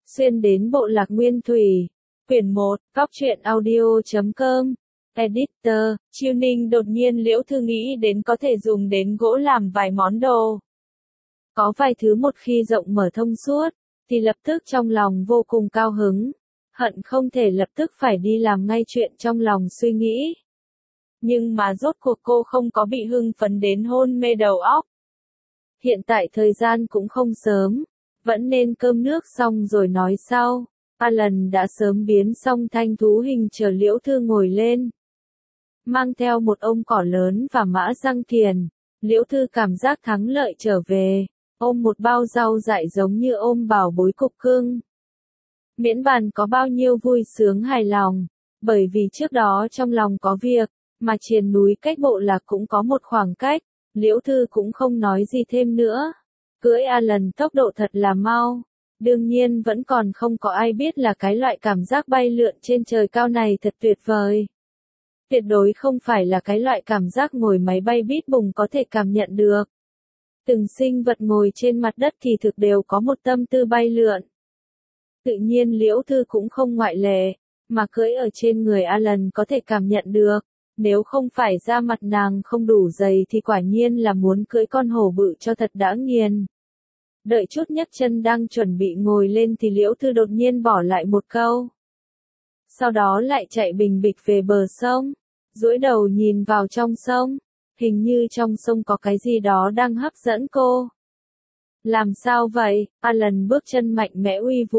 Xuyên đến bộ lạc nguyên thủy. Quyển 1, Góc truyện audio.com. Editor, Chiêu Ninh đột nhiên Liễu Thư nghĩ đến có thể dùng đến gỗ làm vài món đồ. Có vài thứ một khi rộng mở thông suốt, thì lập tức trong lòng vô cùng cao hứng. Hận không thể lập tức phải đi làm ngay chuyện trong lòng suy nghĩ. Nhưng mà rốt cuộc cô không có bị hưng phấn đến hôn mê đầu óc. Hiện tại thời gian cũng không sớm, vẫn nên cơm nước xong rồi nói sau. Alan đã sớm biến xong thanh thú hình chờ Liễu Thư ngồi lên. Mang theo một ôm cỏ lớn và mã răng thiền, Liễu Thư cảm giác thắng lợi trở về, ôm một bao rau dại giống như ôm bảo bối cục cưng. Miễn bàn có bao nhiêu vui sướng hài lòng, bởi vì trước đó trong lòng có việc, mà triền núi cách bộ lạc cũng có một khoảng cách, Liễu Thư cũng không nói gì thêm nữa. Cưỡi Alan tốc độ thật là mau. Đương nhiên vẫn còn không có ai biết là cái loại cảm giác bay lượn trên trời cao này thật tuyệt vời. Tuyệt đối không phải là cái loại cảm giác ngồi máy bay bít bùng có thể cảm nhận được. Từng sinh vật ngồi trên mặt đất thì thực đều có một tâm tư bay lượn. Tự nhiên Liễu Thư cũng không ngoại lệ, mà cưỡi ở trên người Alan có thể cảm nhận được. Nếu không phải da mặt nàng không đủ dày thì quả nhiên là muốn cưỡi con hổ bự cho thật đã nghiền. Đợi chút nhấc chân đang chuẩn bị ngồi lên thì Liễu Thư đột nhiên bỏ lại một câu. Sau đó lại chạy bình bịch về bờ sông, duỗi đầu nhìn vào trong sông, hình như trong sông có cái gì đó đang hấp dẫn cô. Làm sao vậy? Alan bước chân mạnh mẽ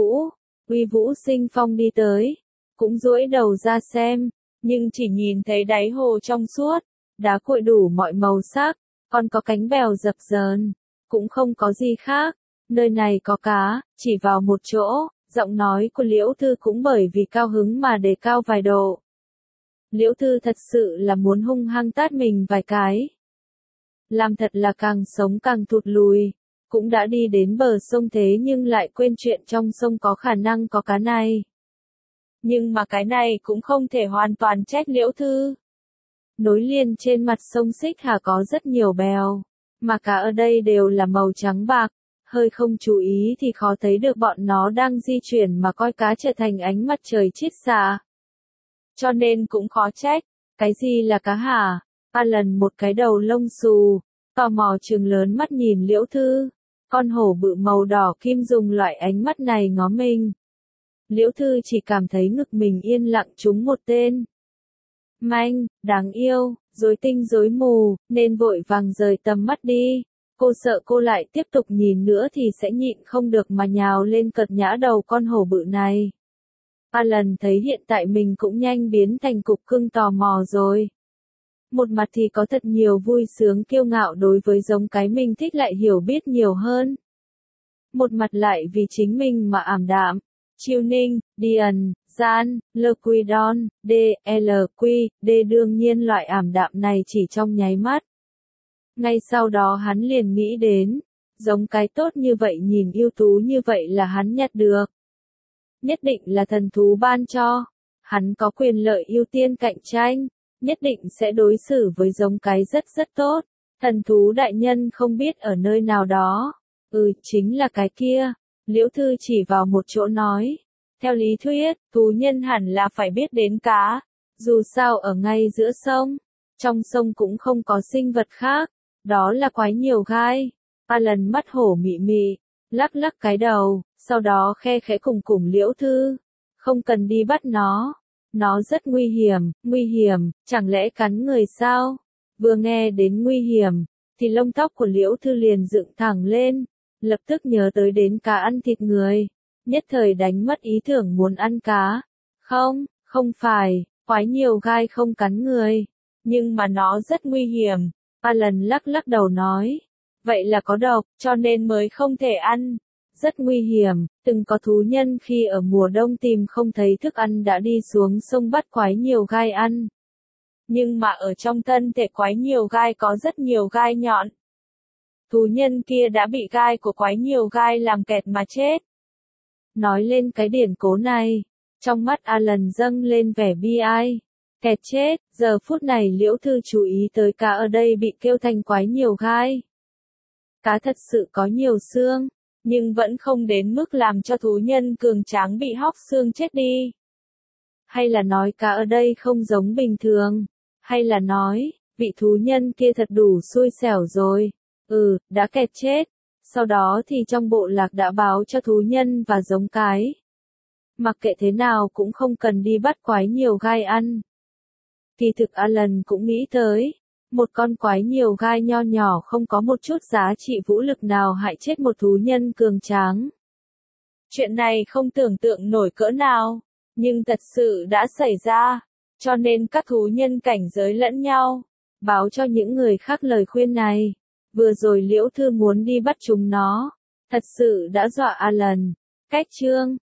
uy vũ sinh phong đi tới, cũng duỗi đầu ra xem, nhưng chỉ nhìn thấy đáy hồ trong suốt, đá cuội đủ mọi màu sắc, còn có cánh bèo dập dờn, cũng không có gì khác. Nơi này có cá, chỉ vào một chỗ, giọng nói của Liễu Thư cũng bởi vì cao hứng mà đề cao vài độ. Liễu Thư thật sự là muốn hung hăng tát mình vài cái. Làm thật là càng sống càng thụt lùi, cũng đã đi đến bờ sông thế nhưng lại quên chuyện trong sông có khả năng có cá này. Nhưng mà cái này cũng không thể hoàn toàn trách Liễu Thư. Nối liền trên mặt sông Xích Hà có rất nhiều bèo, mà cá ở đây đều là màu trắng bạc. Hơi không chú ý thì khó thấy được bọn nó đang di chuyển mà coi cá trở thành ánh mặt trời chiết xạ. Cho nên cũng khó trách, cái gì là cá hả? Alan một cái đầu lông xù, tò mò trừng lớn mắt nhìn Liễu Thư. Con hổ bự màu đỏ kim dùng loại ánh mắt này ngó mình. Liễu Thư chỉ cảm thấy ngực mình yên lặng trúng một tên. Manh, đáng yêu, rối tinh rối mù, nên vội vàng rời tầm mắt đi. Cô sợ cô lại tiếp tục nhìn nữa thì sẽ nhịn không được mà nhào lên cật nhã đầu con hổ bự này. Alan thấy hiện tại mình cũng nhanh biến thành cục cưng tò mò rồi. Một mặt thì có thật nhiều vui sướng kiêu ngạo đối với giống cái mình thích lại hiểu biết nhiều hơn. Một mặt lại vì chính mình mà ảm đạm. Chiêu Ninh, Điền, Gian, Lquidon, DLQ, D đương nhiên loại ảm đạm này chỉ trong nháy mắt. Ngay sau đó hắn liền nghĩ đến, giống cái tốt như vậy nhìn ưu tú như vậy là hắn nhặt được. Nhất định là thần thú ban cho, hắn có quyền lợi ưu tiên cạnh tranh, nhất định sẽ đối xử với giống cái rất rất tốt. Thần thú đại nhân không biết ở nơi nào đó, chính là cái kia, Liễu Thư chỉ vào một chỗ nói. Theo lý thuyết, thú nhân hẳn là phải biết đến cá, dù sao ở ngay giữa sông, trong sông cũng không có sinh vật khác. Đó là quái nhiều gai. Alan mắt hổ mị mị, lắc lắc cái đầu, sau đó khe khẽ cùng Liễu Thư. Không cần đi bắt nó rất nguy hiểm, chẳng lẽ cắn người sao? Vừa nghe đến nguy hiểm, thì lông tóc của Liễu Thư liền dựng thẳng lên, lập tức nhớ tới đến cá ăn thịt người, nhất thời đánh mất ý tưởng muốn ăn cá. Không phải, quái nhiều gai không cắn người, nhưng mà nó rất nguy hiểm. Alan lắc lắc đầu nói, vậy là có độc, cho nên mới không thể ăn. Rất nguy hiểm, từng có thú nhân khi ở mùa đông tìm không thấy thức ăn đã đi xuống sông bắt quái nhiều gai ăn. Nhưng mà ở trong thân thể quái nhiều gai có rất nhiều gai nhọn. Thú nhân kia đã bị gai của quái nhiều gai làm kẹt mà chết. Nói lên cái điển cố này, trong mắt Alan dâng lên vẻ bi ai. Kẹt chết, giờ phút này Liễu Thư chú ý tới cá ở đây bị kêu thành quái nhiều gai. Cá thật sự có nhiều xương, nhưng vẫn không đến mức làm cho thú nhân cường tráng bị hóc xương chết đi. Hay là nói cá ở đây không giống bình thường? Hay là nói, vị thú nhân kia thật đủ xui xẻo rồi. Đã kẹt chết. Sau đó thì trong bộ lạc đã báo cho thú nhân và giống cái. Mặc kệ thế nào cũng không cần đi bắt quái nhiều gai ăn. Kỳ thực Alan cũng nghĩ tới, một con quái nhiều gai nho nhỏ không có một chút giá trị vũ lực nào hại chết một thú nhân cường tráng. Chuyện này không tưởng tượng nổi cỡ nào, nhưng thật sự đã xảy ra, cho nên các thú nhân cảnh giới lẫn nhau, báo cho những người khác lời khuyên này. Vừa rồi Liễu Thư muốn đi bắt chúng nó, thật sự đã dọa Alan. Cách chương